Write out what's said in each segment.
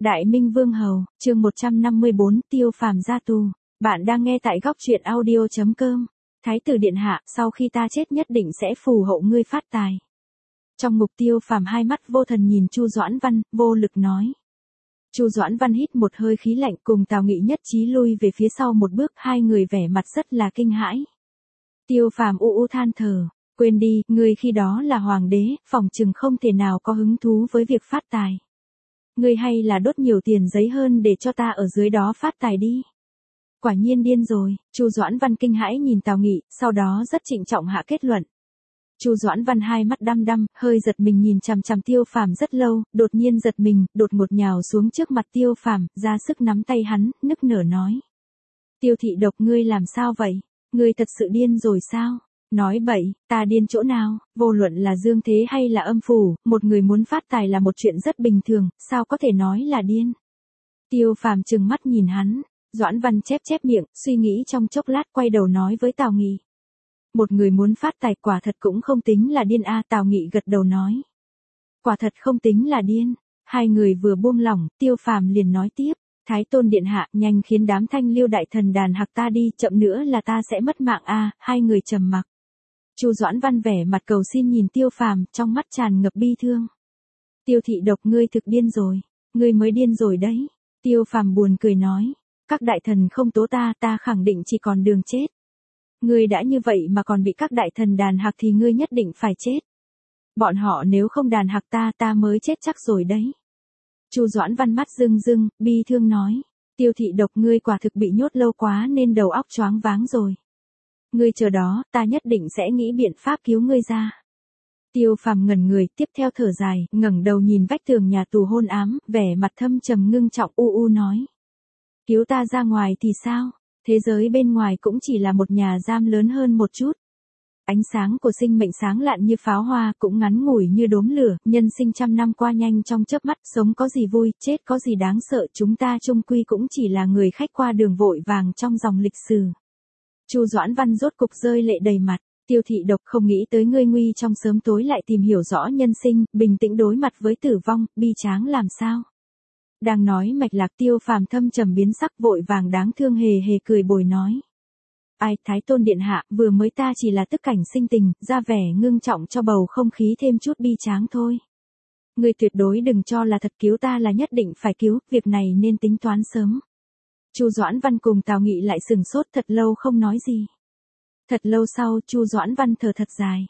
Đại Minh Vương Hầu, chương 154, Tiêu Phàm ra tù. Bạn đang nghe tại góc truyện audio.com. Thái tử điện hạ, sau khi ta chết nhất định sẽ phù hộ ngươi phát tài. Trong mục Tiêu Phàm hai mắt vô thần nhìn Chu Doãn Văn, vô lực nói. Chu Doãn Văn hít một hơi khí lạnh, cùng Tào Nghị nhất trí lui về phía sau một bước, hai người vẻ mặt rất là kinh hãi. Tiêu Phàm u than thở, quên đi, ngươi khi đó là hoàng đế, phỏng chừng không thể nào có hứng thú với việc phát tài. Ngươi hay là đốt nhiều tiền giấy hơn để cho ta ở dưới đó phát tài đi. Quả nhiên điên rồi, Chu Doãn Văn kinh hãi nhìn Tào Nghị, sau đó rất trịnh trọng hạ kết luận. Chu Doãn Văn hai mắt đăm đăm, hơi giật mình nhìn chằm chằm Tiêu Phàm rất lâu, đột nhiên giật mình, đột ngột nhào xuống trước mặt Tiêu Phàm, ra sức nắm tay hắn, nức nở nói. Tiêu thị độc, ngươi làm sao vậy? Ngươi thật sự điên rồi sao? Nói bậy, ta điên chỗ nào? Vô luận là dương thế hay là âm phủ, một người muốn phát tài là một chuyện rất bình thường, sao có thể nói là điên? Tiêu Phàm trừng mắt nhìn hắn, Doãn Văn chép miệng, suy nghĩ trong chốc lát quay đầu nói với Tào Nghị. Một người muốn phát tài quả thật cũng không tính là điên a. Tào Nghị gật đầu nói. Quả thật không tính là điên. Hai người vừa buông lỏng, Tiêu Phàm liền nói tiếp. Thái tôn điện hạ, nhanh khiến đám Thanh Liêu đại thần đàn hạc ta đi, chậm nữa là ta sẽ mất mạng a. Hai người trầm mặc. Chu Doãn Văn vẻ mặt cầu xin nhìn Tiêu Phàm, trong mắt tràn ngập bi thương. Tiêu thị độc, ngươi thực điên rồi, ngươi mới điên rồi đấy. Tiêu Phàm buồn cười nói, các đại thần không tố ta khẳng định chỉ còn đường chết. Ngươi đã như vậy mà còn bị các đại thần đàn hạc thì ngươi nhất định phải chết. Bọn họ nếu không đàn hạc ta mới chết chắc rồi đấy. Chu Doãn Văn mắt rưng rưng, bi thương nói, Tiêu thị độc, ngươi quả thực bị nhốt lâu quá nên đầu óc choáng váng rồi. Ngươi chờ đó, ta nhất định sẽ nghĩ biện pháp cứu ngươi ra. Tiêu Phàm ngẩn người, tiếp theo thở dài, ngẩng đầu nhìn vách tường nhà tù hôn ám, vẻ mặt thâm trầm ngưng trọng nói. Cứu ta ra ngoài thì sao? Thế giới bên ngoài cũng chỉ là một nhà giam lớn hơn một chút. Ánh sáng của sinh mệnh sáng lạn như pháo hoa, cũng ngắn ngủi như đốm lửa, nhân sinh trăm năm qua nhanh trong chớp mắt, sống có gì vui, chết có gì đáng sợ, chúng ta chung quy cũng chỉ là người khách qua đường vội vàng trong dòng lịch sử. Chu Doãn Văn rốt cục rơi lệ đầy mặt, Tiêu thị độc, không nghĩ tới ngươi nguy trong sớm tối lại tìm hiểu rõ nhân sinh, bình tĩnh đối mặt với tử vong, bi tráng làm sao? Đang nói mạch lạc, Tiêu Phàm thâm trầm biến sắc, vội vàng đáng thương hề cười bồi nói. Ai, Thái tôn điện hạ, vừa mới ta chỉ là tức cảnh sinh tình, ra vẻ ngưng trọng cho bầu không khí thêm chút bi tráng thôi. Ngươi tuyệt đối đừng cho là thật, cứu ta là nhất định phải cứu, việc này nên tính toán sớm. Chu Doãn Văn cùng Tào Nghị lại sừng sốt thật lâu không nói gì. Thật lâu sau, Chu Doãn Văn thở thật dài.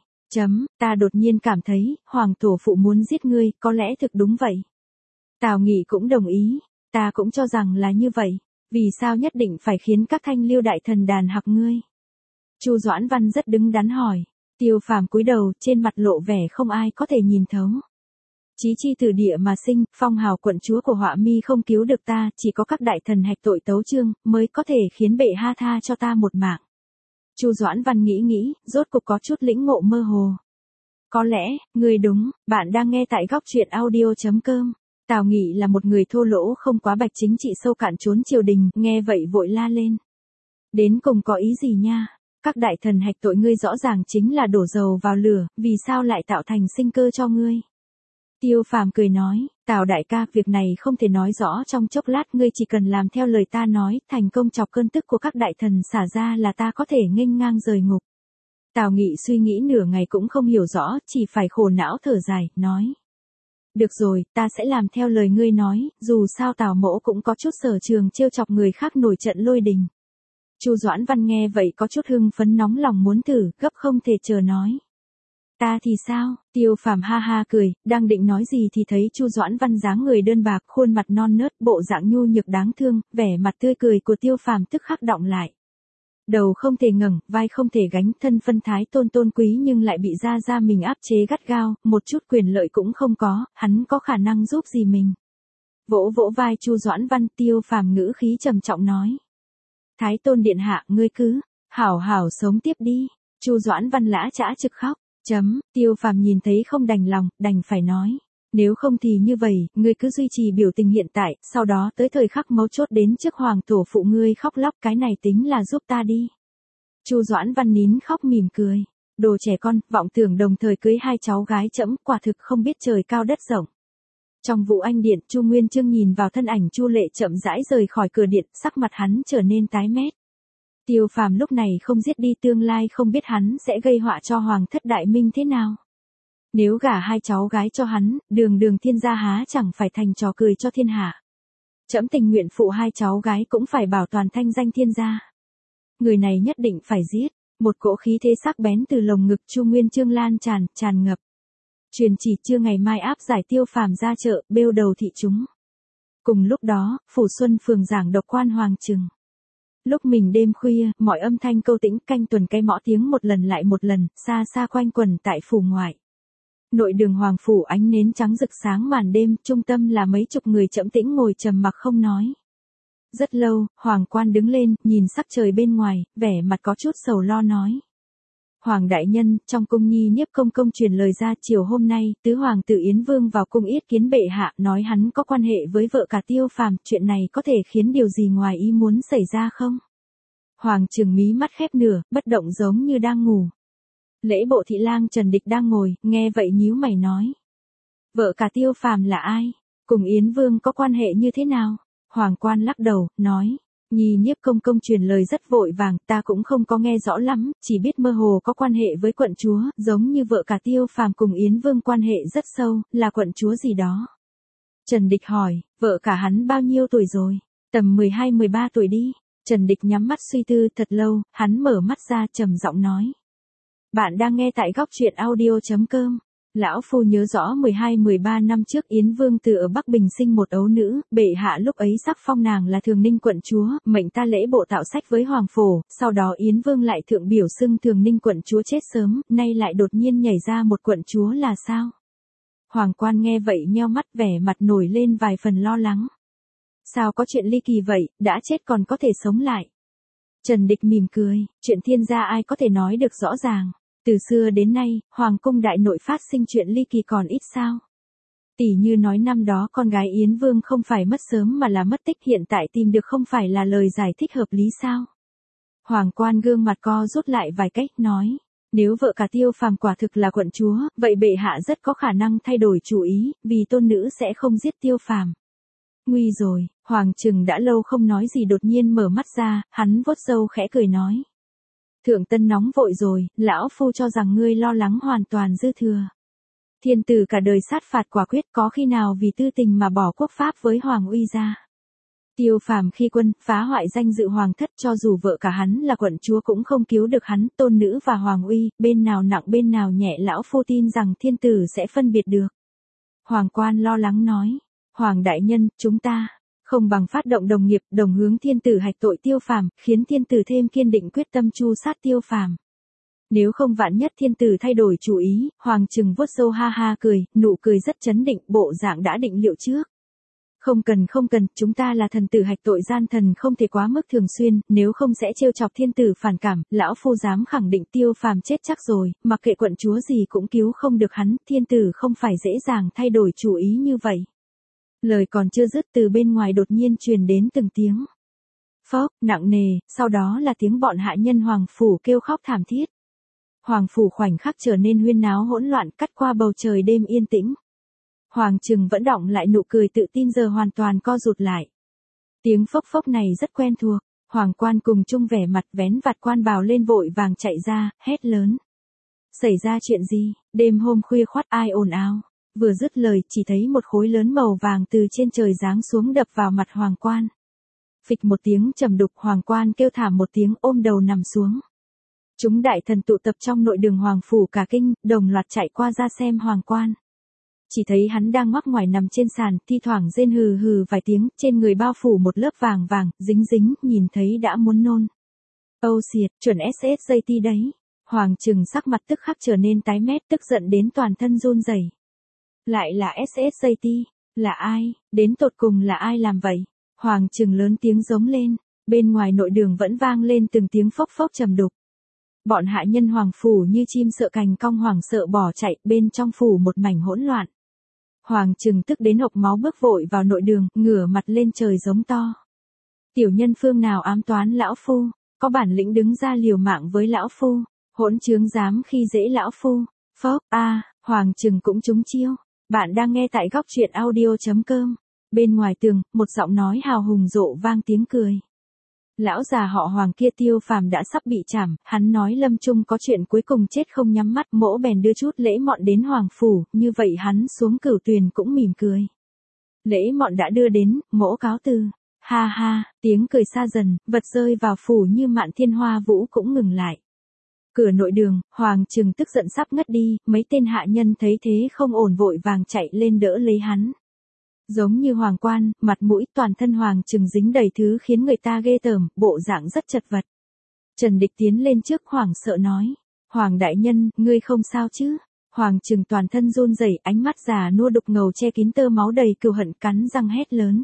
Ta đột nhiên cảm thấy, hoàng tổ phụ muốn giết ngươi, có lẽ thực đúng vậy. Tào Nghị cũng đồng ý, ta cũng cho rằng là như vậy, vì sao nhất định phải khiến các Thanh Liêu đại thần đàn hạc ngươi? Chu Doãn Văn rất đứng đắn hỏi. Tiêu Phàm cúi đầu, trên mặt lộ vẻ không ai có thể nhìn thấu. Chí chi từ địa mà sinh, phong hào quận chúa của Họa Mi không cứu được ta, chỉ có các đại thần hạch tội tấu chương, mới có thể khiến bệ hạ tha cho ta một mạng. Chu Doãn Văn nghĩ, rốt cục có chút lĩnh ngộ mơ hồ. Có lẽ, người đúng, bạn đang nghe tại góc truyện audio.com. Tào Nghị là một người thô lỗ không quá bạch, chính trị sâu cạn trốn triều đình, nghe vậy vội la lên. Đến cùng có ý gì nha? Các đại thần hạch tội ngươi rõ ràng chính là đổ dầu vào lửa, vì sao lại tạo thành sinh cơ cho ngươi? Tiêu Phàm cười nói, Tào đại ca, việc này không thể nói rõ trong chốc lát, ngươi chỉ cần làm theo lời ta nói, thành công chọc cơn tức của các đại thần xả ra là ta có thể nghênh ngang rời ngục. Tào Nghị suy nghĩ nửa ngày cũng không hiểu rõ, chỉ phải khổ não thở dài, nói. Được rồi, ta sẽ làm theo lời ngươi nói, dù sao Tào mỗ cũng có chút sở trường trêu chọc người khác nổi trận lôi đình. Chu Doãn Văn nghe vậy có chút hưng phấn, nóng lòng muốn thử, gấp không thể chờ nói. Ta thì sao? Tiêu Phàm ha cười, đang định nói gì thì thấy Chu Doãn Văn dáng người đơn bạc, khuôn mặt non nớt, bộ dạng nhu nhược đáng thương, vẻ mặt tươi cười của Tiêu Phàm tức khắc đọng lại. Đầu không thể ngẩng, vai không thể gánh, thân phân thái tôn quý nhưng lại bị gia mình áp chế gắt gao, một chút quyền lợi cũng không có, hắn có khả năng giúp gì mình? Vỗ vai Chu Doãn Văn, Tiêu Phàm ngữ khí trầm trọng nói. Thái tôn điện hạ, ngươi cứ hảo sống tiếp đi. Chu Doãn Văn lã chã trực khóc. Tiêu Phàm nhìn thấy không đành lòng, đành phải nói. Nếu không thì như vậy, ngươi cứ duy trì biểu tình hiện tại, sau đó tới thời khắc mấu chốt đến trước hoàng tổ phụ ngươi khóc lóc, cái này tính là giúp ta đi. Chu Doãn Văn nín khóc mỉm cười. Đồ trẻ con, vọng tưởng đồng thời cưới hai cháu gái trẫm, quả thực không biết trời cao đất rộng. Trong Vũ Anh Điện, Chu Nguyên Chương nhìn vào thân ảnh Chu Lệ chậm rãi rời khỏi cửa điện, sắc mặt hắn trở nên tái mét. Tiêu Phàm lúc này không giết đi tương lai không biết hắn sẽ gây họa cho Hoàng thất Đại Minh thế nào. Nếu gả hai cháu gái cho hắn, đường đường thiên gia há chẳng phải thành trò cười cho thiên hạ. Trẫm tình nguyện phụ hai cháu gái cũng phải bảo toàn thanh danh thiên gia. Người này nhất định phải giết. Một cỗ khí thế sắc bén từ lồng ngực Chu Nguyên Chương lan tràn ngập. Truyền chỉ chưa ngày mai áp giải Tiêu Phàm ra chợ, bêu đầu thị chúng. Cùng lúc đó, Phủ Xuân phường giảng độc quan Hoàng Trừng. Lúc mình đêm khuya, mọi âm thanh câu tĩnh canh tuần cái mõ tiếng một lần lại một lần, xa xa quanh quẩn tại phủ ngoại. Nội đường Hoàng phủ ánh nến trắng rực sáng màn đêm, trung tâm là mấy chục người trẫm tĩnh ngồi trầm mặc không nói. Rất lâu, Hoàng quan đứng lên, nhìn sắc trời bên ngoài, vẻ mặt có chút sầu lo nói. Hoàng đại nhân, trong cung nhi nhiếp công truyền lời ra chiều hôm nay, tứ hoàng tử Yến Vương vào cung yết kiến bệ hạ, nói hắn có quan hệ với vợ cả Tiêu Phàm, chuyện này có thể khiến điều gì ngoài ý muốn xảy ra không? Hoàng Trừng mí mắt khép nửa, bất động giống như đang ngủ. Lễ bộ thị lang Trần Địch đang ngồi, nghe vậy nhíu mày nói. Vợ cả Tiêu Phàm là ai? Cùng Yến Vương có quan hệ như thế nào? Hoàng quan lắc đầu, nói. Nhi nhiếp công truyền lời rất vội vàng, ta cũng không có nghe rõ lắm, chỉ biết mơ hồ có quan hệ với quận chúa, giống như vợ cả Tiêu Phàm cùng Yến Vương quan hệ rất sâu, là quận chúa gì đó. Trần Địch hỏi, vợ cả hắn bao nhiêu tuổi rồi? Tầm 12-13 tuổi đi. Trần Địch nhắm mắt suy tư thật lâu, hắn mở mắt ra trầm giọng nói. Bạn đang nghe tại góc truyện audio.com. Lão phu nhớ rõ 12-13 năm trước Yến Vương từ ở Bắc Bình sinh một ấu nữ, bệ hạ lúc ấy sắc phong nàng là Thường Ninh quận chúa, mệnh ta lễ bộ tạo sách với Hoàng phổ, sau đó Yến Vương lại thượng biểu xưng Thường Ninh quận chúa chết sớm, nay lại đột nhiên nhảy ra một quận chúa là sao? Hoàng quan nghe vậy nheo mắt vẻ mặt nổi lên vài phần lo lắng. Sao có chuyện ly kỳ vậy, đã chết còn có thể sống lại? Trần Địch mỉm cười, chuyện thiên gia ai có thể nói được rõ ràng. Từ xưa đến nay, Hoàng cung đại nội phát sinh chuyện ly kỳ còn ít sao. Tỷ như nói năm đó con gái Yến Vương không phải mất sớm mà là mất tích hiện tại tìm được không phải là lời giải thích hợp lý sao. Hoàng quan gương mặt co rút lại vài cách nói. Nếu vợ cả Tiêu Phàm quả thực là quận chúa, vậy bệ hạ rất có khả năng thay đổi chủ ý, vì tôn nữ sẽ không giết Tiêu Phàm. Nguy rồi, Hoàng Trừng đã lâu không nói gì đột nhiên mở mắt ra, hắn vuốt râu khẽ cười nói. Thượng tân nóng vội rồi, lão phu cho rằng ngươi lo lắng hoàn toàn dư thừa. Thiên tử cả đời sát phạt quả quyết có khi nào vì tư tình mà bỏ quốc pháp với Hoàng uy ra. Tiêu Phàm khi quân, phá hoại danh dự Hoàng thất cho dù vợ cả hắn là quận chúa cũng không cứu được hắn, tôn nữ và Hoàng uy, bên nào nặng bên nào nhẹ lão phu tin rằng thiên tử sẽ phân biệt được. Hoàng quan lo lắng nói, Hoàng đại nhân, chúng ta không bằng phát động đồng nghiệp, đồng hướng thiên tử hạch tội Tiêu Phàm, khiến thiên tử thêm kiên định quyết tâm tru sát Tiêu Phàm. Nếu không vạn nhất thiên tử thay đổi chủ ý, Hoàng Trừng vuốt râu ha ha cười, nụ cười rất chấn định, bộ dạng đã định liệu trước. Không cần, chúng ta là thần tử hạch tội gian thần không thể quá mức thường xuyên, nếu không sẽ trêu chọc thiên tử phản cảm, lão phu dám khẳng định Tiêu Phàm chết chắc rồi, mặc kệ quận chúa gì cũng cứu không được hắn, thiên tử không phải dễ dàng thay đổi chủ ý như vậy. Lời còn chưa dứt từ bên ngoài đột nhiên truyền đến từng tiếng. Phốc, nặng nề, sau đó là tiếng bọn hạ nhân Hoàng phủ kêu khóc thảm thiết. Hoàng phủ khoảnh khắc trở nên huyên náo hỗn loạn cắt qua bầu trời đêm yên tĩnh. Hoàng Trừng vẫn đọng lại nụ cười tự tin giờ hoàn toàn co rụt lại. Tiếng phốc phốc này rất quen thuộc, Hoàng quan cùng chung vẻ mặt vén vạt quan bào lên vội vàng chạy ra, hét lớn. Xảy ra chuyện gì, đêm hôm khuya khoắt ai ồn ào. Vừa dứt lời chỉ thấy một khối lớn màu vàng từ trên trời giáng xuống đập vào mặt Hoàng quan. Phịch một tiếng trầm đục Hoàng quan kêu thảm một tiếng ôm đầu nằm xuống. Chúng đại thần tụ tập trong nội đường Hoàng phủ cả kinh, đồng loạt chạy qua ra xem Hoàng quan. Chỉ thấy hắn đang ngoắc ngoài nằm trên sàn, thi thoảng rên hừ hừ vài tiếng, trên người bao phủ một lớp vàng vàng, dính, nhìn thấy đã muốn nôn. Âu xiệt, chuẩn SSJT đấy. Hoàng Trừng sắc mặt tức khắc trở nên tái mét tức giận đến toàn thân run rẩy. Lại là SSJT, là ai, đến tột cùng là ai làm vậy? Hoàng Trừng lớn tiếng giống lên, bên ngoài nội đường vẫn vang lên từng tiếng phốc phốc trầm đục. Bọn hạ nhân Hoàng phủ như chim sợ cành cong hoảng sợ bỏ chạy, bên trong phủ một mảnh hỗn loạn. Hoàng Trừng tức đến hộc máu bước vội vào nội đường, ngửa mặt lên trời giống to. Tiểu nhân phương nào ám toán lão phu, có bản lĩnh đứng ra liều mạng với lão phu, hỗn trướng dám khi dễ lão phu. Phốc, Hoàng Trừng cũng trúng chiêu. Bạn đang nghe tại góc truyện audio.com. Bên ngoài tường, một giọng nói hào hùng rộ vang tiếng cười. Lão già họ Hoàng kia Tiêu Phàm đã sắp bị trảm, hắn nói lâm chung có chuyện cuối cùng chết không nhắm mắt, mỗ bèn đưa chút lễ mọn đến Hoàng phủ, như vậy hắn xuống Cửu Tuyền cũng mỉm cười. Lễ mọn đã đưa đến, mỗ cáo từ. Ha ha, tiếng cười xa dần, vật rơi vào phủ như Mạn Thiên Hoa Vũ cũng ngừng lại. Cửa nội đường, Hoàng Trừng tức giận sắp ngất đi, mấy tên hạ nhân thấy thế không ổn vội vàng chạy lên đỡ lấy hắn. Giống như hoàng quan, mặt mũi toàn thân Hoàng Trừng dính đầy thứ khiến người ta ghê tởm, bộ dạng rất chật vật. Trần Địch tiến lên trước hoảng sợ nói, Hoàng đại nhân, ngươi không sao chứ? Hoàng Trừng toàn thân run rẩy, ánh mắt già nua đục ngầu che kín tơ máu đầy cừu hận, cắn răng hét lớn.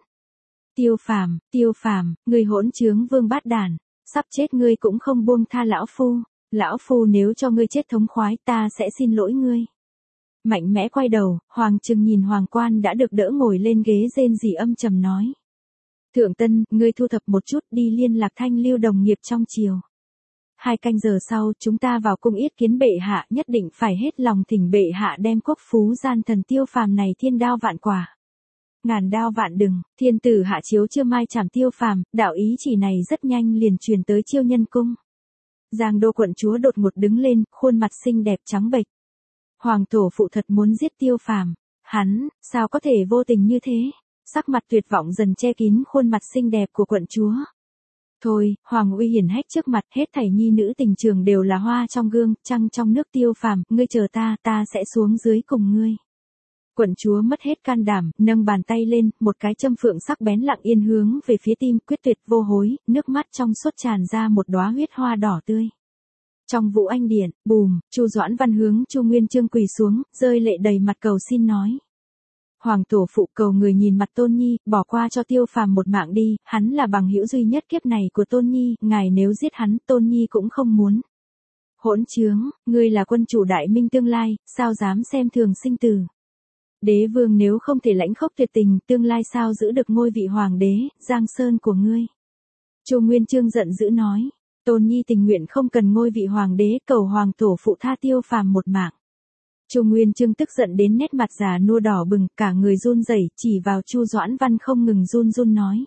Tiêu Phàm, ngươi hỗn trướng vương bát đản, sắp chết ngươi cũng không buông tha lão phu nếu cho ngươi chết thống khoái ta sẽ xin lỗi ngươi. Mạnh mẽ quay đầu, Hoàng Trừng nhìn hoàng quan đã được đỡ ngồi lên ghế rên rỉ âm trầm nói. Thượng Tân, ngươi thu thập một chút đi liên lạc Thanh Lưu đồng nghiệp trong triều. 2 canh giờ sau chúng ta vào cung yết kiến bệ hạ, nhất định phải hết lòng thỉnh bệ hạ đem quốc phú gian thần Tiêu Phàm này thiên đao vạn quả. Ngàn đao vạn đừng, thiên tử hạ chiếu chưa mai trảm Tiêu Phàm, đạo ý chỉ này rất nhanh liền truyền tới Chiêu Nhân cung. Giang Đô quận chúa đột ngột đứng lên, khuôn mặt xinh đẹp trắng bệch. Hoàng tổ phụ thật muốn giết Tiêu Phàm, hắn, sao có thể vô tình như thế? Sắc mặt tuyệt vọng dần che kín khuôn mặt xinh đẹp của quận chúa. Thôi, Hoàng uy hiển hách trước mặt, hết thảy nhi nữ tình trường đều là hoa trong gương, trăng trong nước. Tiêu Phàm, ngươi chờ ta sẽ xuống dưới cùng ngươi. Quận chúa mất hết can đảm, nâng bàn tay lên, một cái châm phượng sắc bén lặng yên hướng về phía tim, quyết tuyệt vô hối, nước mắt trong suốt tràn ra một đóa huyết hoa đỏ tươi. Trong Vũ Anh điện, bùm, Chu Doãn Văn hướng Chu Nguyên Chương quỳ xuống, rơi lệ đầy mặt cầu xin nói. Hoàng tổ phụ cầu người nhìn mặt Tôn Nhi, bỏ qua cho Tiêu Phàm một mạng đi, hắn là bằng hữu duy nhất kiếp này của Tôn Nhi, ngài nếu giết hắn, Tôn Nhi cũng không muốn. Hỗn trướng, ngươi là quân chủ đại minh tương lai, sao dám xem thường sinh tử. Đế vương nếu không thể lãnh khốc tuyệt tình, tương lai sao giữ được ngôi vị hoàng đế, giang sơn của ngươi. Chu Nguyên Chương giận dữ nói, Tôn Nhi tình nguyện không cần ngôi vị hoàng đế, cầu hoàng tổ phụ tha Tiêu Phàm một mạng. Chu Nguyên Chương tức giận đến nét mặt già nua đỏ bừng, cả người run rẩy, chỉ vào Chu Doãn Văn không ngừng run nói.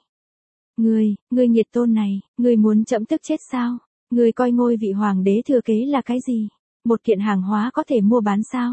Ngươi nghiệt tôn này, ngươi muốn trẫm tức chết sao? Ngươi coi ngôi vị hoàng đế thừa kế là cái gì? Một kiện hàng hóa có thể mua bán sao?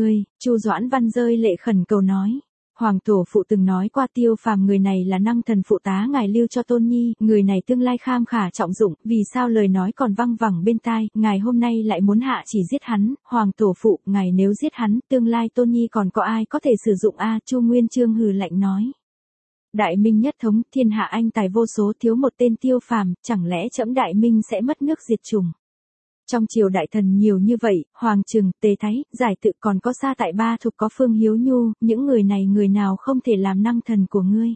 Chu Doãn Văn rơi lệ khẩn cầu nói. Hoàng tổ phụ từng nói qua Tiêu Phàm người này là năng thần phụ tá ngài lưu cho Tôn Nhi, người này tương lai kham khả trọng dụng, vì sao lời nói còn văng vẳng bên tai, ngài hôm nay lại muốn hạ chỉ giết hắn, Hoàng tổ phụ, ngài nếu giết hắn, tương lai Tôn Nhi còn có ai có thể sử dụng a? Chu Nguyên Chương hừ lạnh nói. Đại minh nhất thống, thiên hạ anh tài vô số, thiếu một tên Tiêu Phàm, chẳng lẽ trẫm đại minh sẽ mất nước diệt chủng? Trong triều đại thần nhiều như vậy, Hoàng Trừng, Tề Thái, Giải Tự còn có Sa Tại Ba Thục có Phương Hiếu Nhu, những người này người nào không thể làm năng thần của ngươi.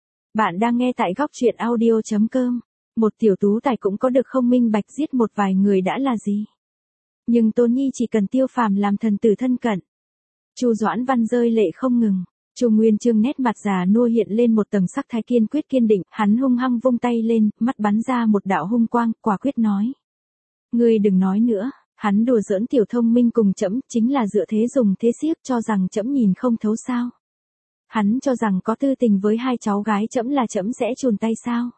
Bạn đang nghe tại góc truyện audio.com. Một tiểu tú tài cũng có được không minh bạch giết một vài người đã là gì. Nhưng Tôn Nhi chỉ cần Tiêu Phàm làm thần tử thân cận. Chu Doãn Văn rơi lệ không ngừng. Chu Nguyên Chương nét mặt già nua hiện lên một tầng sắc thái kiên quyết kiên định, hắn hung hăng vung tay lên, mắt bắn ra một đạo hung quang, quả quyết nói. Ngươi đừng nói nữa, hắn đùa giỡn tiểu thông minh cùng trẫm, chính là dựa thế dùng thế xiếc cho rằng trẫm nhìn không thấu sao? Hắn cho rằng có tư tình với 2 cháu gái trẫm là trẫm sẽ chùn tay sao?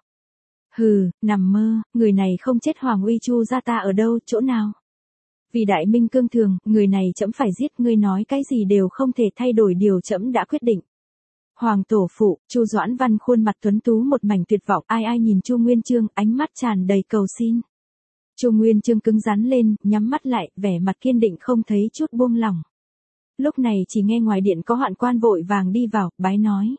Hừ, nằm mơ, người này không chết hoàng uy Chu gia ta ở đâu, chỗ nào? Vì đại minh cương thường, người này trẫm phải giết, ngươi nói cái gì đều không thể thay đổi điều trẫm đã quyết định. Hoàng tổ phụ, Chu Doãn Văn khuôn mặt tuấn tú một mảnh tuyệt vọng, ai nhìn Chu Nguyên Chương, ánh mắt tràn đầy cầu xin. Chu Nguyên Chương cứng rắn lên, nhắm mắt lại, vẻ mặt kiên định không thấy chút buông lỏng. Lúc này chỉ nghe ngoài điện có hoạn quan vội vàng đi vào, bái nói.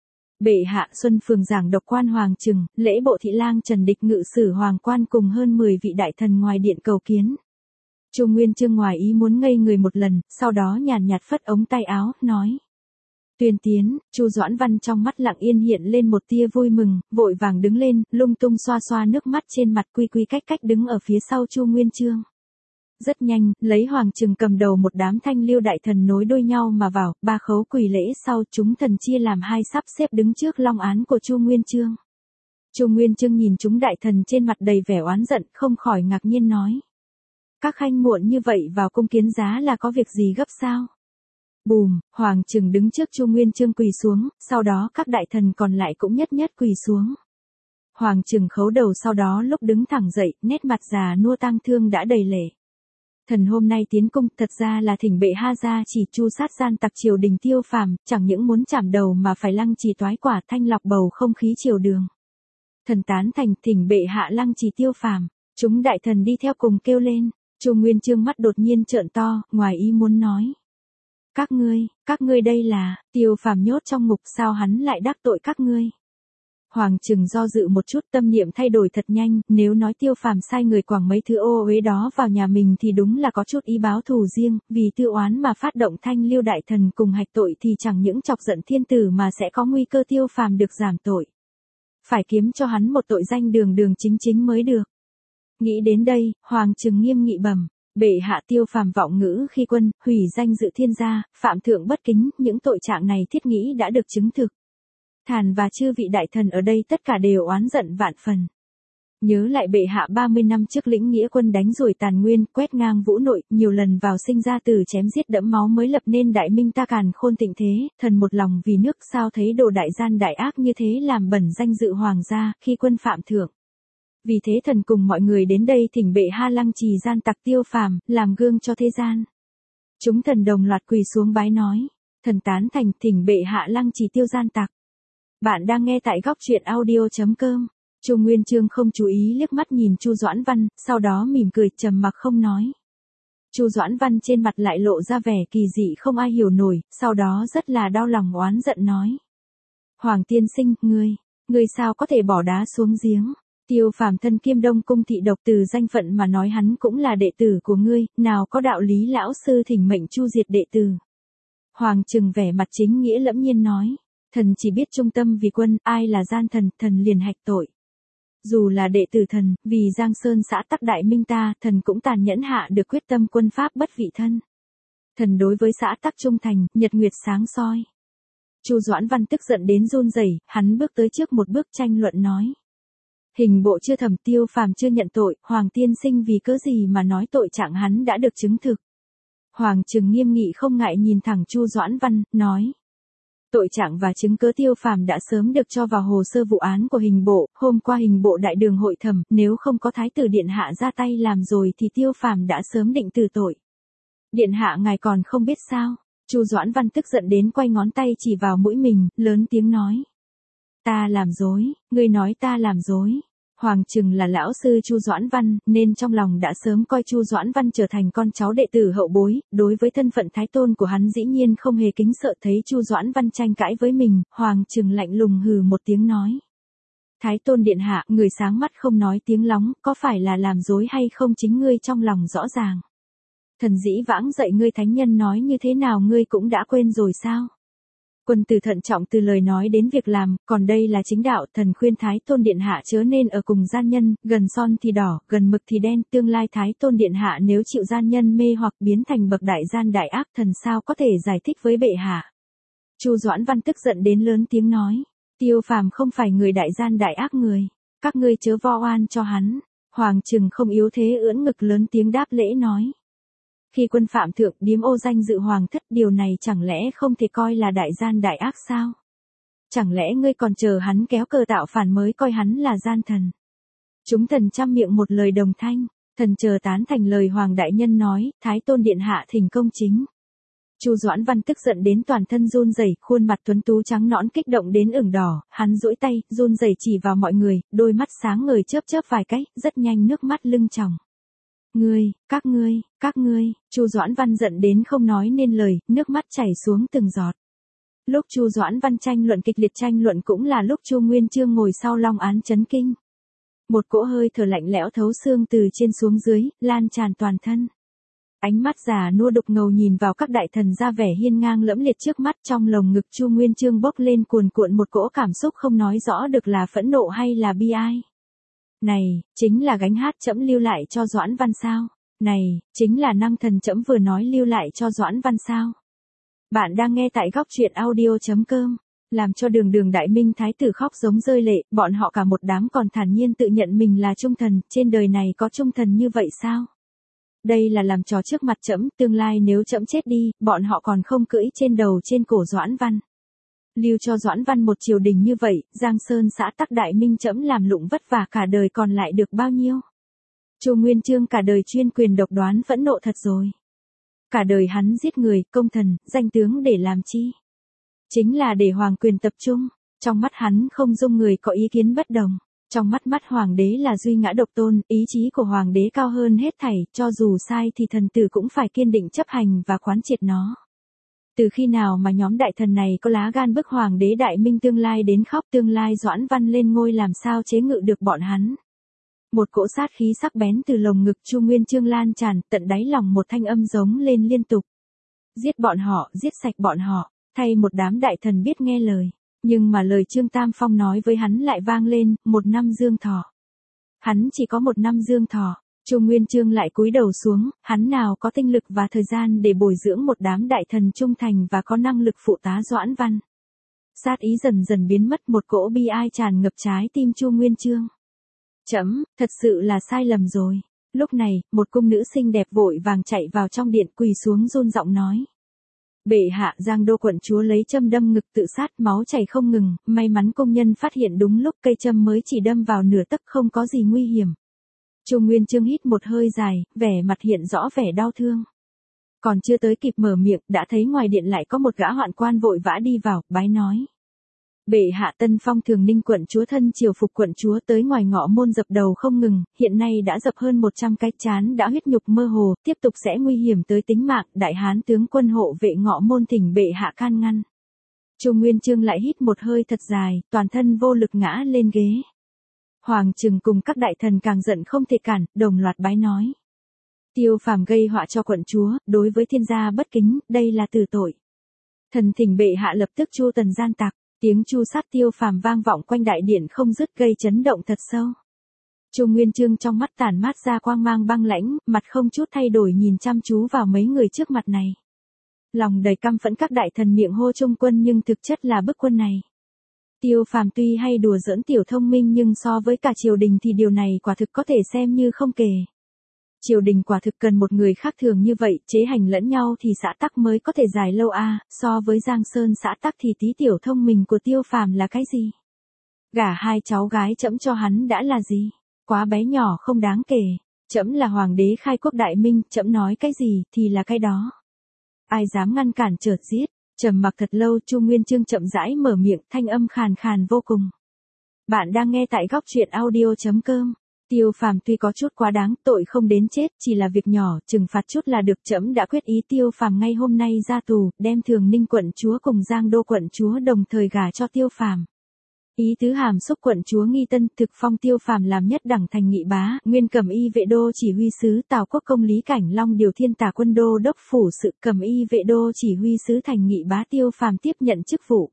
Bệ hạ Xuân Phường giảng độc quan Hoàng Trừng, lễ bộ thị lang Trần Địch ngự sử hoàng quan cùng hơn 10 vị đại thần ngoài điện cầu kiến. Chu Nguyên Chương ngoài ý muốn ngây người một lần, sau đó nhàn nhạt phất ống tay áo, nói. Tuyên tiến, Chu Doãn Văn trong mắt lặng yên hiện lên một tia vui mừng, vội vàng đứng lên, lung tung xoa xoa nước mắt trên mặt, quy cách đứng ở phía sau Chu Nguyên Chương. Rất nhanh, lấy Hoàng Trừng cầm đầu một đám Thanh Lưu đại thần nối đuôi nhau mà vào, 3 khấu quỳ lễ sau, chúng thần chia làm 2 sắp xếp đứng trước long án của Chu Nguyên Chương. Chu Nguyên Chương nhìn chúng đại thần trên mặt đầy vẻ oán giận, không khỏi ngạc nhiên nói. Các khanh muộn như vậy vào cung kiến giá là có việc gì gấp sao? Bùm, Hoàng Trừng đứng trước Chu Nguyên Chương quỳ xuống, sau đó các đại thần còn lại cũng nhất nhất quỳ xuống. Hoàng Trừng khấu đầu, sau đó lúc đứng thẳng dậy, nét mặt già nua tang thương đã đầy lệ. Thần hôm nay tiến cung, thật ra là thỉnh bệ hạ ra chỉ tru sát gian tặc triều đình Tiêu Phàm, chẳng những muốn chảm đầu mà phải lăng trì toái quả, thanh lọc bầu không khí triều đường. Thần tán thành, thỉnh bệ hạ lăng trì Tiêu Phàm. Chúng đại thần đi theo cùng kêu lên. Chu Nguyên Chương mắt đột nhiên trợn to, ngoài ý muốn nói: các ngươi đây là, Tiêu Phàm nhốt trong ngục, sao hắn lại đắc tội các ngươi? Hoàng Trừng do dự một chút, tâm niệm thay đổi thật nhanh, nếu nói Tiêu Phàm sai người quẳng mấy thứ ô uế đó vào nhà mình thì đúng là có chút ý báo thù riêng, vì tư oán mà phát động Thanh Liêu đại thần cùng hạch tội thì chẳng những chọc giận thiên tử mà sẽ có nguy cơ Tiêu Phàm được giảm tội. Phải kiếm cho hắn một tội danh đường đường chính chính mới được. Nghĩ đến đây, Hoàng Trừng nghiêm nghị bẩm: bệ hạ, Tiêu Phàm vọng ngữ khi quân, hủy danh dự thiên gia, phạm thượng bất kính, những tội trạng này thiết nghĩ đã được chứng thực. Thàn và chư vị đại thần ở đây tất cả đều oán giận vạn phần. Nhớ lại bệ hạ 30 năm trước lĩnh nghĩa quân đánh ruồi Tàn Nguyên, quét ngang Vũ Nội, nhiều lần vào sinh ra tử chém giết đẫm máu mới lập nên Đại Minh ta càn khôn tịnh thế, thần một lòng vì nước, sao thấy đồ đại gian đại ác như thế làm bẩn danh dự hoàng gia, khi quân phạm thượng. Vì thế thần cùng mọi người đến đây thỉnh bệ hạ lăng trì gian tặc Tiêu Phàm, làm gương cho thế gian. Chúng thần đồng loạt quỳ xuống bái nói: thần tán thành, thỉnh bệ hạ lăng trì Tiêu gian tặc. Bạn đang nghe tại góc truyện audio.com. Chu Nguyên Chương không chú ý liếc mắt nhìn Chu Doãn Văn, sau đó mỉm cười trầm mặc không nói. Chu Doãn Văn trên mặt lại lộ ra vẻ kỳ dị không ai hiểu nổi, sau đó rất là đau lòng oán giận nói: Hoàng tiên sinh, ngươi sao có thể bỏ đá xuống giếng? Tiêu Phàm thân kiêm Đông cung thị độc, từ danh phận mà nói hắn cũng là đệ tử của ngươi, nào có đạo lý lão sư thỉnh mệnh chu diệt đệ tử. Hoàng Trừng vẻ mặt chính nghĩa lẫm nhiên nói: thần chỉ biết trung tâm vì quân, ai là gian thần, thần liền hạch tội. Dù là đệ tử thần, vì Giang Sơn xã tắc Đại Minh ta, thần cũng tàn nhẫn hạ được quyết tâm quân pháp bất vị thân. Thần đối với xã tắc trung thành, nhật nguyệt sáng soi. Chu Doãn Văn tức giận đến run rẩy, hắn bước tới trước một bước tranh luận nói: hình bộ chưa thẩm, Tiêu Phàm chưa nhận tội, Hoàng tiên sinh vì cớ gì mà nói tội trạng hắn đã được chứng thực? Hoàng Trừng nghiêm nghị không ngại nhìn thẳng Chu Doãn Văn, nói: tội trạng và chứng cớ Tiêu Phàm đã sớm được cho vào hồ sơ vụ án của hình bộ, hôm qua hình bộ đại đường hội thẩm, nếu không có thái tử điện hạ ra tay làm rồi thì Tiêu Phàm đã sớm định từ tội. Điện hạ ngài còn không biết sao? Chu Doãn Văn tức giận đến quay ngón tay chỉ vào mũi mình, lớn tiếng nói: ta làm dối, ngươi nói ta làm dối. Hoàng Trừng là lão sư Chu Doãn Văn, nên trong lòng đã sớm coi Chu Doãn Văn trở thành con cháu đệ tử hậu bối, đối với thân phận thái tôn của hắn dĩ nhiên không hề kính sợ. Thấy Chu Doãn Văn tranh cãi với mình, Hoàng Trừng lạnh lùng hừ một tiếng nói: thái tôn điện hạ, người sáng mắt không nói tiếng lóng, có phải là làm dối hay không chính ngươi trong lòng rõ ràng. Thần dĩ vãng dạy ngươi thánh nhân nói như thế nào ngươi cũng đã quên rồi sao? Quân tử thận trọng từ lời nói đến việc làm, còn đây là chính đạo, thần khuyên thái tôn điện hạ chớ nên ở cùng gian nhân, gần son thì đỏ, gần mực thì đen, tương lai thái tôn điện hạ nếu chịu gian nhân mê hoặc biến thành bậc đại gian đại ác, thần sao có thể giải thích với bệ hạ. Chu Doãn Văn tức giận đến lớn tiếng nói: Tiêu Phàm không phải người đại gian đại ác người, các ngươi chớ vo oan cho hắn. Hoàng Trừng không yếu thế ưỡn ngực lớn tiếng đáp lễ nói: khi quân phạm thượng, điếm ô danh dự hoàng thất, điều này chẳng lẽ không thể coi là đại gian đại ác sao? Chẳng lẽ ngươi còn chờ hắn kéo cờ tạo phản mới coi hắn là gian thần? Chúng thần trăm miệng một lời đồng thanh, thần chờ tán thành lời hoàng đại nhân nói, thái tôn điện hạ thỉnh công chính. Chu Doãn Văn tức giận đến toàn thân run rẩy, khuôn mặt tuấn tú trắng nõn kích động đến ửng đỏ, hắn duỗi tay, run rẩy chỉ vào mọi người, đôi mắt sáng ngời chớp chớp vài cái, rất nhanh nước mắt lưng tròng. Các ngươi, Chu Doãn Văn giận đến không nói nên lời, nước mắt chảy xuống từng giọt. Lúc Chu Doãn Văn tranh luận kịch liệt, tranh luận cũng là lúc Chu Nguyên Chương ngồi sau long án chấn kinh. Một cỗ hơi thở lạnh lẽo thấu xương từ trên xuống dưới, lan tràn toàn thân. Ánh mắt già nua đục ngầu nhìn vào các đại thần ra vẻ hiên ngang lẫm liệt trước mắt, trong lồng ngực Chu Nguyên Chương bốc lên cuồn cuộn một cỗ cảm xúc không nói rõ được là phẫn nộ hay là bi ai. Này, chính là gánh hát trẫm lưu lại cho Doãn Văn sao? Này, chính là năng thần trẫm vừa nói lưu lại cho Doãn Văn sao? Bạn đang nghe tại góc truyện audio.com. Làm cho Đường Đại Minh thái tử khóc giống rơi lệ, bọn họ cả một đám còn thản nhiên tự nhận mình là trung thần, trên đời này có trung thần như vậy sao? Đây là làm trò trước mặt trẫm, tương lai nếu trẫm chết đi, bọn họ còn không cưỡi trên đầu trên cổ Doãn Văn. Lưu cho Doãn Văn một triều đình như vậy, Giang Sơn xã tắc đại minh trẫm làm lụng vất vả cả đời còn lại được bao nhiêu. Chu Nguyên Chương cả đời chuyên quyền độc đoán phẫn nộ thật rồi. Cả đời hắn giết người, công thần, danh tướng để làm chi? Chính là để hoàng quyền tập trung. Trong mắt hắn không dung người có ý kiến bất đồng. Trong mắt hoàng đế là duy ngã độc tôn, ý chí của hoàng đế cao hơn hết thảy, cho dù sai thì thần tử cũng phải kiên định chấp hành và quán triệt nó. Từ khi nào mà nhóm đại thần này có lá gan bức hoàng đế đại minh tương lai đến khóc, tương lai Doãn Văn lên ngôi làm sao chế ngự được bọn hắn? Một cỗ sát khí sắc bén từ lồng ngực Chu Nguyên Chương lan tràn, tận đáy lòng một thanh âm giống lên liên tục. Giết bọn họ, giết sạch bọn họ, thay một đám đại thần biết nghe lời. Nhưng mà lời Trương Tam Phong nói với hắn lại vang lên, 1 năm dương thọ. Hắn chỉ có 1 năm dương thọ. Chu Nguyên Chương lại cúi đầu xuống, hắn nào có tinh lực và thời gian để bồi dưỡng một đám đại thần trung thành và có năng lực phụ tá Doãn Văn. Sát ý dần dần biến mất, một cỗ bi ai tràn ngập trái tim Chu Nguyên Chương. Trẫm, thật sự là sai lầm rồi. Lúc này, một cung nữ xinh đẹp vội vàng chạy vào trong điện, quỳ xuống run giọng nói. Bệ hạ, Giang Đô quận chúa lấy châm đâm ngực tự sát, máu chảy không ngừng, may mắn công nhân phát hiện đúng lúc, cây châm mới chỉ đâm vào nửa tấc, không có gì nguy hiểm. Chu Nguyên Chương hít một hơi dài, vẻ mặt hiện rõ vẻ đau thương. Còn chưa tới kịp mở miệng, đã thấy ngoài điện lại có một gã hoạn quan vội vã đi vào, bái nói. Bệ hạ, Tân Phong Thường Ninh quận chúa thân triều phục quận chúa tới ngoài ngõ môn dập đầu không ngừng, hiện nay đã dập hơn 100 cái, chán đã huyết nhục mơ hồ, tiếp tục sẽ nguy hiểm tới tính mạng, đại hán tướng quân hộ vệ ngõ môn thỉnh bệ hạ can ngăn. Chu Nguyên Chương lại hít một hơi thật dài, toàn thân vô lực ngã lên ghế. Hoàng Trừng cùng các đại thần càng giận không thể cản, đồng loạt bái nói. Tiêu Phàm gây họa cho quận chúa, đối với thiên gia bất kính, đây là tử tội. Thần thỉnh bệ hạ lập tức chu tần gian tặc. Tiếng chu sát Tiêu Phàm vang vọng quanh đại điện không dứt, gây chấn động thật sâu. Chu Nguyên Chương trong mắt tản mát ra quang mang băng lãnh, mặt không chút thay đổi nhìn chăm chú vào mấy người trước mặt này. Lòng đầy căm phẫn, các đại thần miệng hô trung quân nhưng thực chất là bức quân này. Tiêu Phàm tuy hay đùa giỡn Tiểu Thông Minh nhưng so với cả triều đình thì điều này quả thực có thể xem như không kể. Triều đình quả thực cần một người khác thường như vậy, chế hành lẫn nhau thì xã tắc mới có thể dài lâu a. So với Giang Sơn xã tắc thì tí Tiểu Thông Minh của Tiêu Phàm là cái gì? Gả 2 cháu gái trẫm cho hắn đã là gì? Quá bé nhỏ không đáng kể. Trẫm là hoàng đế khai quốc đại minh, trẫm nói cái gì thì là cái đó. Ai dám ngăn cản chợt giết? Trầm mặc thật lâu, Chu Nguyên Chương chậm rãi mở miệng, thanh âm khàn khàn vô cùng. Bạn đang nghe tại góc truyện audio.com. Tiêu Phàm tuy có chút quá đáng, tội không đến chết, chỉ là việc nhỏ, trừng phạt chút là được, trẫm đã quyết ý Tiêu Phàm ngay hôm nay ra tù, đem Thường Ninh quận chúa cùng Giang Đô quận chúa đồng thời gả cho Tiêu Phàm. Ý tứ hàm xúc quận chúa nghi tân, thực phong Tiêu Phàm làm nhất đẳng thành nghị bá, nguyên cầm y vệ đô chỉ huy sứ Tào Quốc công Lý Cảnh Long điều thiên tả quân đô đốc phủ sự, cầm y vệ đô chỉ huy sứ thành nghị bá. Tiêu Phàm tiếp nhận chức vụ.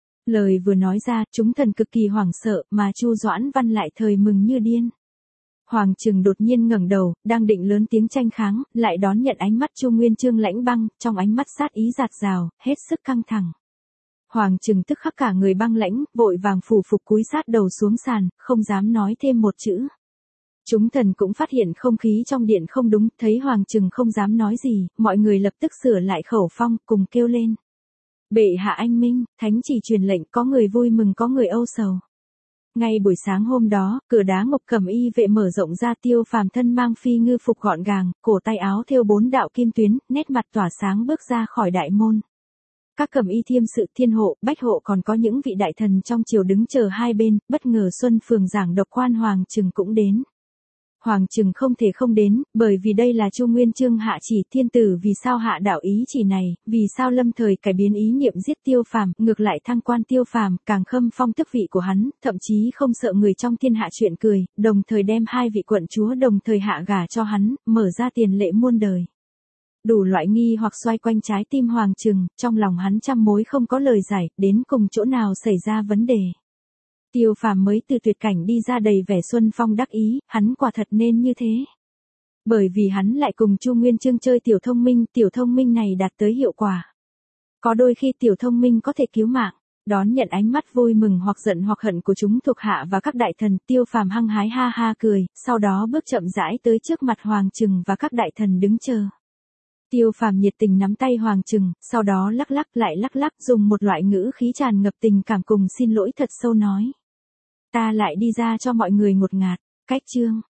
Lời vừa nói ra, chúng thần cực kỳ hoảng sợ, mà Chu Doãn Văn lại thời mừng như điên. Hoàng Trừng đột nhiên ngẩng đầu, đang định lớn tiếng tranh kháng, lại đón nhận ánh mắt Chu Nguyên Chương lãnh băng, trong ánh mắt sát ý dạt dào, hết sức căng thẳng. Hoàng Trừng tức khắc cả người băng lãnh, vội vàng phủ phục cúi sát đầu xuống sàn, không dám nói thêm một chữ. Chúng thần cũng phát hiện không khí trong điện không đúng, thấy Hoàng Trừng không dám nói gì, mọi người lập tức sửa lại khẩu phong, cùng kêu lên. Bệ hạ anh minh, thánh chỉ truyền lệnh, có người vui mừng có người âu sầu. Ngay buổi sáng hôm đó, cửa đá ngọc cẩm y vệ mở rộng ra, Tiêu Phàm thân mang phi ngư phục gọn gàng, cổ tay áo thêu 4 đạo kim tuyến, nét mặt tỏa sáng bước ra khỏi đại môn. Các cẩm y thiêm sự, thiên hộ, bách hộ còn có những vị đại thần trong triều đứng chờ hai bên, bất ngờ Xuân Phường giảng độc quan Hoàng Trừng cũng đến. Hoàng Trừng không thể không đến, bởi vì đây là Chu Nguyên Chương hạ chỉ, thiên tử vì sao hạ đạo ý chỉ này, vì sao lâm thời cải biến ý niệm giết Tiêu Phàm, ngược lại thăng quan Tiêu Phàm, càng khâm phong tước vị của hắn, thậm chí không sợ người trong thiên hạ chuyện cười, đồng thời đem 2 vị quận chúa đồng thời hạ gả cho hắn, mở ra tiền lệ muôn đời. Đủ loại nghi hoặc xoay quanh trái tim Hoàng Trừng, trong lòng hắn trăm mối không có lời giải, đến cùng chỗ nào xảy ra vấn đề. Tiêu Phàm mới từ tuyệt cảnh đi ra đầy vẻ xuân phong đắc ý, hắn quả thật nên như thế. Bởi vì hắn lại cùng Chu Nguyên Chương chơi Tiểu Thông Minh này đạt tới hiệu quả. Có đôi khi Tiểu Thông Minh có thể cứu mạng, Đón nhận ánh mắt vui mừng hoặc giận hoặc hận của chúng thuộc hạ và các đại thần, Tiêu Phàm hăng hái ha ha cười, sau đó bước chậm rãi tới trước mặt Hoàng Trừng và các đại thần đứng chờ. Tiêu Phàm nhiệt tình nắm tay Hoàng Trừng, sau đó lắc lắc lại lắc lắc, dùng một loại ngữ khí tràn ngập tình cảm cùng xin lỗi thật sâu nói. Ta lại đi ra cho mọi người ngột ngạt, cách chương.